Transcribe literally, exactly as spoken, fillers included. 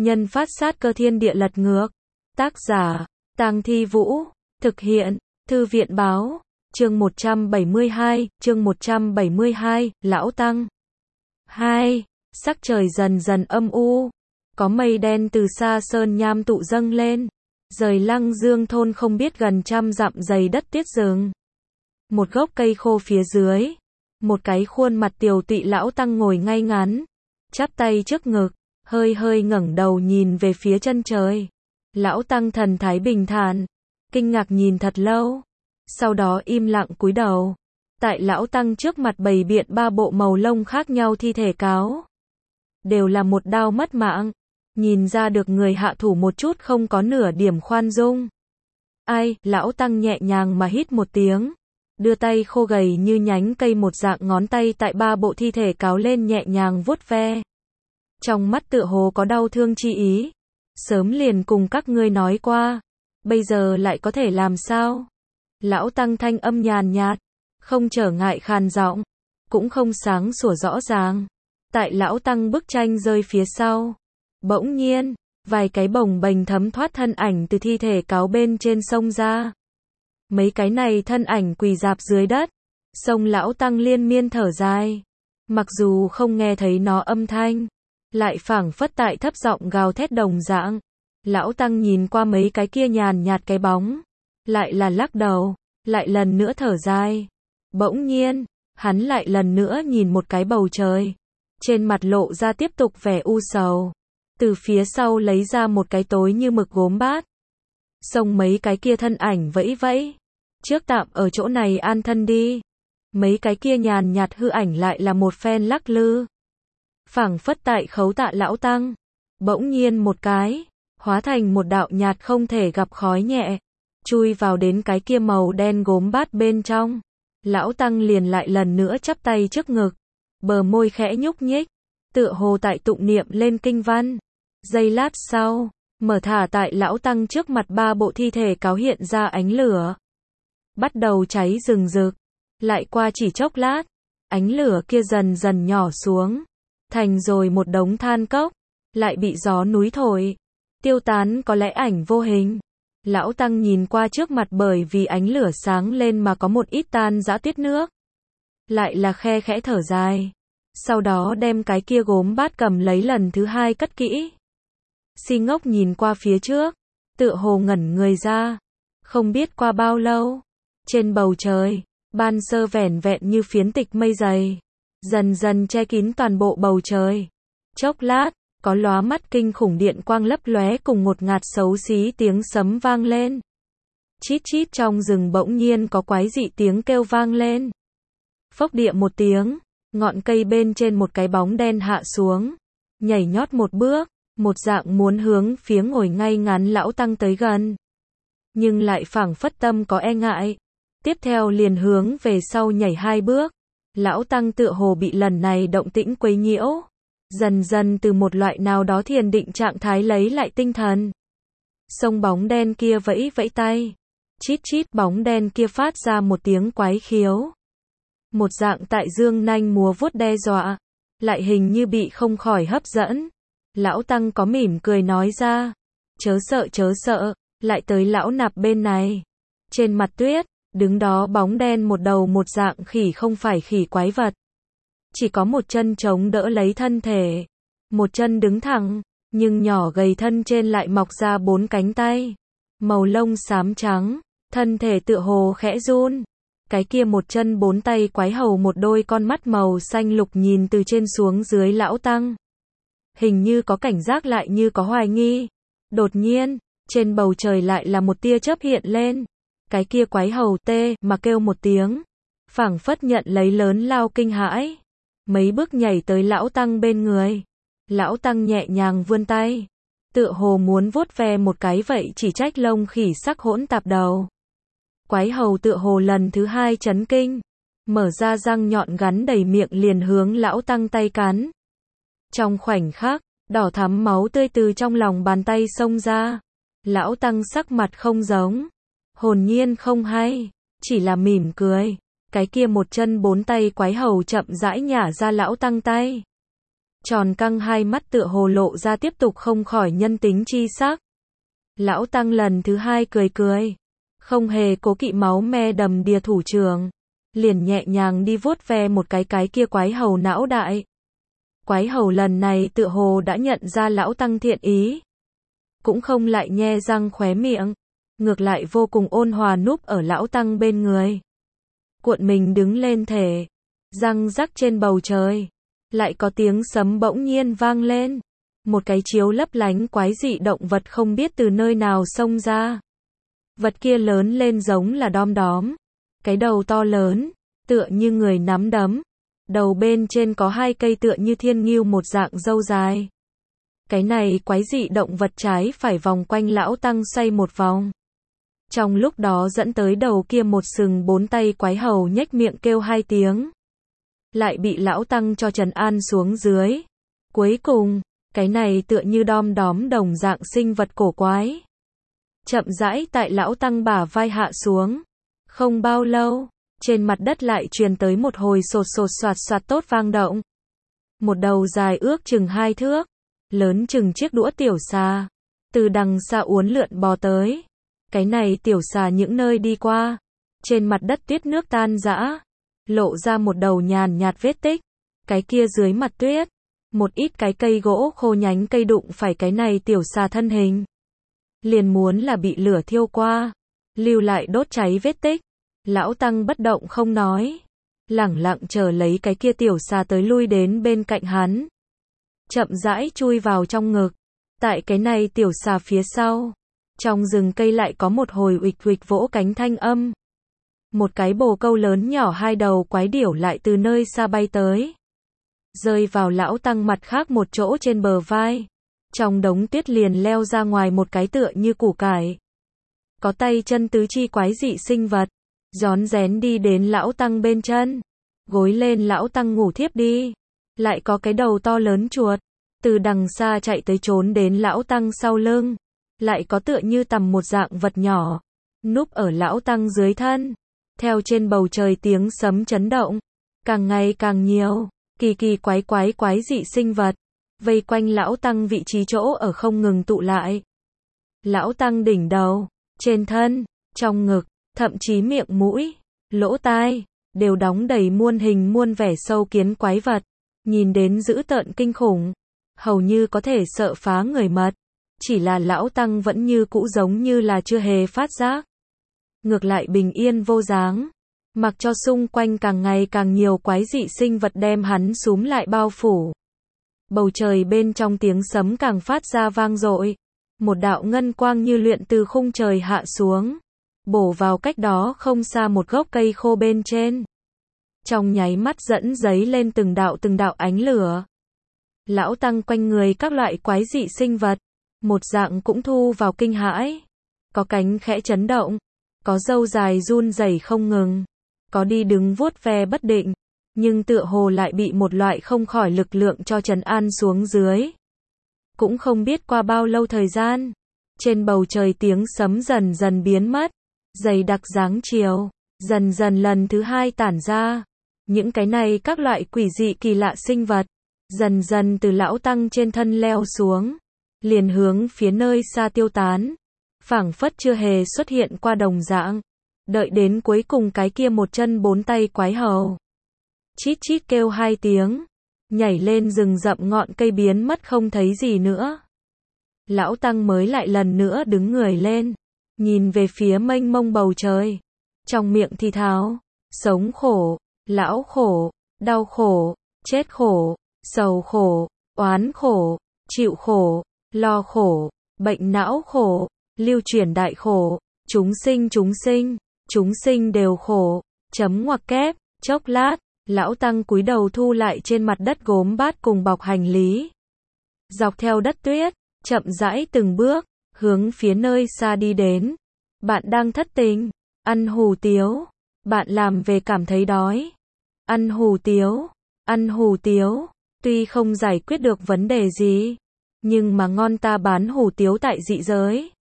Nhân phát sát cơ thiên địa lật ngược. Tác giả, Tang Thi Vũ. Thực hiện, Thư viện báo. Chương một trăm bảy mươi hai, chương một trăm bảy mươi hai, Lão Tăng. hai. Sắc trời dần dần âm u. Có mây đen từ xa sơn nham tụ dâng lên. Rời Lăng Dương thôn không biết gần trăm dặm dày đất tuyết rừng. Một gốc cây khô phía dưới. Một cái khuôn mặt tiều tụy lão tăng ngồi ngay ngắn. Chắp tay trước ngực. Hơi hơi ngẩng đầu nhìn về phía chân trời. Lão tăng thần thái bình thản. Kinh ngạc nhìn thật lâu. Sau đó im lặng cúi đầu. Tại lão tăng trước mặt bày biện ba bộ màu lông khác nhau thi thể cáo. Đều là một đao mất mạng. Nhìn ra được người hạ thủ một chút không có nửa điểm khoan dung. Ai, lão tăng nhẹ nhàng mà hít một tiếng. Đưa tay khô gầy như nhánh cây một dạng ngón tay tại ba bộ thi thể cáo lên nhẹ nhàng vuốt ve. Trong mắt tựa hồ có đau thương chi ý. Sớm liền cùng các ngươi nói qua. Bây giờ lại có thể làm sao? Lão tăng thanh âm nhàn nhạt. Không trở ngại khàn giọng. Cũng không sáng sủa rõ ràng. Tại lão tăng bức tranh rơi phía sau. Bỗng nhiên, vài cái bồng bềnh thấm thoát thân ảnh từ thi thể cáo bên trên sông ra. Mấy cái này thân ảnh quỳ rạp dưới đất. Sông lão tăng liên miên thở dài. Mặc dù không nghe thấy nó âm thanh. Lại phảng phất tại thấp giọng gào thét đồng dạng. Lão tăng nhìn qua mấy cái kia nhàn nhạt cái bóng. Lại là lắc đầu. Lại lần nữa thở dài. Bỗng nhiên, hắn lại lần nữa nhìn một cái bầu trời. Trên mặt lộ ra tiếp tục vẻ u sầu. Từ phía sau lấy ra một cái tối như mực gốm bát. Xông mấy cái kia thân ảnh vẫy vẫy. Trước tạm ở chỗ này an thân đi. Mấy cái kia nhàn nhạt hư ảnh lại là một phen lắc lư. Phảng phất tại khấu tạ lão tăng. Bỗng nhiên một cái. Hóa thành một đạo nhạt không thể gặp khói nhẹ. Chui vào đến cái kia màu đen gốm bát bên trong. Lão tăng liền lại lần nữa chắp tay trước ngực. Bờ môi khẽ nhúc nhích. Tựa hồ tại tụng niệm lên kinh văn. Giây lát sau, mở thả tại lão tăng trước mặt ba bộ thi thể cáo hiện ra ánh lửa. Bắt đầu cháy rừng rực. Lại qua chỉ chốc lát, ánh lửa kia dần dần nhỏ xuống. Thành rồi một đống than cốc. Lại bị gió núi thổi. Tiêu tán có lẽ ảnh vô hình. Lão tăng nhìn qua trước mặt bởi vì ánh lửa sáng lên mà có một ít tan rã tuyết nước. Lại là khe khẽ thở dài. Sau đó đem cái kia gốm bát cầm lấy lần thứ hai cất kỹ. Si ngốc nhìn qua phía trước. Tựa hồ ngẩn người ra. Không biết qua bao lâu. Trên bầu trời. Ban sơ vẻn vẹn như phiến tịch mây dày. Dần dần che kín toàn bộ bầu trời. Chốc lát. Có lóa mắt kinh khủng điện quang lấp lóe cùng ngột ngạt xấu xí tiếng sấm vang lên. Chít chít trong rừng bỗng nhiên có quái dị tiếng kêu vang lên. Phốc địa một tiếng. Ngọn cây bên trên một cái bóng đen hạ xuống. Nhảy nhót một bước. Một dạng muốn hướng phía ngồi ngay ngắn lão tăng tới gần. Nhưng lại phảng phất tâm có e ngại. Tiếp theo liền hướng về sau nhảy hai bước. Lão tăng tựa hồ bị lần này động tĩnh quấy nhiễu. Dần dần từ một loại nào đó thiền định trạng thái lấy lại tinh thần. Sông bóng đen kia vẫy vẫy tay. Chít chít bóng đen kia phát ra một tiếng quái khiếu. Một dạng tại dương nanh múa vuốt đe dọa. Lại hình như bị không khỏi hấp dẫn. Lão tăng có mỉm cười nói ra. Chớ sợ chớ sợ, lại tới lão nạp bên này. Trên mặt tuyết, đứng đó bóng đen một đầu một dạng khỉ không phải khỉ quái vật. Chỉ có một chân chống đỡ lấy thân thể. Một chân đứng thẳng, nhưng nhỏ gầy thân trên lại mọc ra bốn cánh tay. Màu lông xám trắng, thân thể tựa hồ khẽ run. Cái kia một chân bốn tay quái hầu một đôi con mắt màu xanh lục nhìn từ trên xuống dưới lão tăng. Hình như có cảnh giác lại như có hoài nghi. Đột nhiên, trên bầu trời lại là một tia chớp hiện lên. Cái kia quái hầu tê mà kêu một tiếng. Phảng phất nhận lấy lớn lao kinh hãi. Mấy bước nhảy tới lão tăng bên người. Lão tăng nhẹ nhàng vươn tay. Tựa hồ muốn vuốt ve một cái vậy chỉ trách lông khỉ sắc hỗn tạp đầu. Quái hầu tựa hồ lần thứ hai chấn kinh. Mở ra răng nhọn gắn đầy miệng liền hướng lão tăng tay cắn. Trong khoảnh khắc, đỏ thắm máu tươi từ trong lòng bàn tay xông ra. Lão tăng sắc mặt không giống. Hồn nhiên không hay. Chỉ là mỉm cười. Cái kia một chân bốn tay quái hầu chậm rãi nhả ra lão tăng tay. tròn căng hai mắt tựa hồ lộ ra tiếp tục không khỏi nhân tính chi sắc. Lão Tăng lần thứ hai cười cười, không hề cố kỵ máu me đầm đìa thủ trưởng, liền nhẹ nhàng đi vuốt ve một cái cái kia quái hầu não đại. Quái hầu lần này tựa hồ đã nhận ra Lão Tăng thiện ý, cũng không lại nhe răng khóe miệng, ngược lại vô cùng ôn hòa núp ở Lão Tăng bên người. Cuộn mình đứng lên thể, răng rắc trên bầu trời, lại có tiếng sấm bỗng nhiên vang lên. Một cái chiếu lấp lánh quái dị động vật không biết từ nơi nào xông ra. Vật kia lớn lên giống là đom đóm, cái đầu to lớn, tựa như người nắm đấm, đầu bên trên có hai cây tựa như thiên ngưu một dạng râu dài. Cái này quái dị động vật trái phải vòng quanh Lão Tăng xoay một vòng. Trong lúc đó dẫn tới đầu kia một sừng bốn tay quái hầu nhếch miệng kêu hai tiếng. Lại bị Lão Tăng cho trấn an xuống dưới. Cuối cùng, cái này tựa như đom đóm đồng dạng sinh vật cổ quái, chậm rãi tại Lão Tăng bả vai hạ xuống. Không bao lâu, trên mặt đất lại truyền tới một hồi sột sột soạt soạt tốt vang động. Một đầu dài ước chừng hai thước, lớn chừng chiếc đũa tiểu xà, từ đằng xa uốn lượn bò tới. Cái này tiểu xà những nơi đi qua, trên mặt đất tuyết nước tan rã, lộ ra một đầu nhàn nhạt vết tích. Cái kia dưới mặt tuyết, một ít cái cây gỗ khô nhánh cây đụng phải cái này tiểu xà thân hình, liền muốn là bị lửa thiêu qua, lưu lại đốt cháy vết tích. Lão Tăng bất động không nói, lẳng lặng chờ lấy cái kia tiểu xà tới lui đến bên cạnh hắn, chậm rãi chui vào trong ngực. Tại cái này tiểu xà phía sau, trong rừng cây lại có một hồi uịch uịch vỗ cánh thanh âm. Một cái bồ câu lớn nhỏ hai đầu quái điểu lại từ nơi xa bay tới, rơi vào Lão Tăng mặt khác một chỗ trên bờ vai. Trong đống tuyết liền leo ra ngoài một cái tựa như củ cải, có tay chân tứ chi quái dị sinh vật, rón rén đi đến Lão Tăng bên chân, gối lên Lão Tăng ngủ thiếp đi. Lại có cái đầu to lớn chuột, từ đằng xa chạy tới trốn đến Lão Tăng sau lưng. Lại có tựa như tằm một dạng vật nhỏ, núp ở Lão Tăng dưới thân. Theo trên bầu trời tiếng sấm chấn động, càng ngày càng nhiều, kỳ kỳ quái quái quái dị sinh vật, vây quanh Lão Tăng vị trí chỗ ở không ngừng tụ lại. Lão Tăng đỉnh đầu, trên thân, trong ngực, thậm chí miệng mũi, lỗ tai, đều đóng đầy muôn hình muôn vẻ sâu kiến quái vật, nhìn đến dữ tợn kinh khủng, hầu như có thể sợ phá người mật. Chỉ là Lão Tăng vẫn như cũ giống như là chưa hề phát giác, ngược lại bình yên vô dáng, mặc cho xung quanh càng ngày càng nhiều quái dị sinh vật đem hắn súm lại bao phủ. Bầu trời bên trong tiếng sấm càng phát ra vang dội, một đạo ngân quang như luyện từ khung trời hạ xuống, bổ vào cách đó không xa một gốc cây khô bên trên. Trong nháy mắt dẫn giấy lên từng đạo từng đạo ánh lửa. Lão Tăng quanh người các loại quái dị sinh vật, một dạng cũng thu vào kinh hãi. Có cánh khẽ chấn động, có râu dài run rẩy không ngừng, có đi đứng vuốt ve bất định, nhưng tựa hồ lại bị một loại không khỏi lực lượng cho trấn an xuống dưới. Cũng không biết qua bao lâu thời gian, trên bầu trời tiếng sấm dần dần biến mất, dày đặc dáng chiều, dần dần lần thứ hai tản ra. Những cái này các loại quỷ dị kỳ lạ sinh vật, dần dần từ Lão Tăng trên thân leo xuống, liền hướng phía nơi xa tiêu tán, phảng phất chưa hề xuất hiện qua đồng dạng. Đợi đến cuối cùng cái kia một chân bốn tay quái hầu, chít chít kêu hai tiếng, nhảy lên rừng rậm ngọn cây biến mất không thấy gì nữa. Lão Tăng mới lại lần nữa đứng người lên, nhìn về phía mênh mông bầu trời, trong miệng thì thào, sống khổ, lão khổ, đau khổ, chết khổ, sầu khổ, oán khổ, chịu khổ, lo khổ, bệnh não khổ, lưu truyền đại khổ, chúng sinh chúng sinh, chúng sinh đều khổ, chấm ngoặc kép. Chốc lát, Lão Tăng cúi đầu thu lại trên mặt đất gốm bát cùng bọc hành lý, dọc theo đất tuyết, chậm rãi từng bước, hướng phía nơi xa đi đến. Bạn đang thất tình, ăn hủ tiếu, bạn làm về cảm thấy đói, ăn hủ tiếu, ăn hủ tiếu, tuy không giải quyết được vấn đề gì, nhưng mà ngon, ta bán hủ tiếu tại dị giới.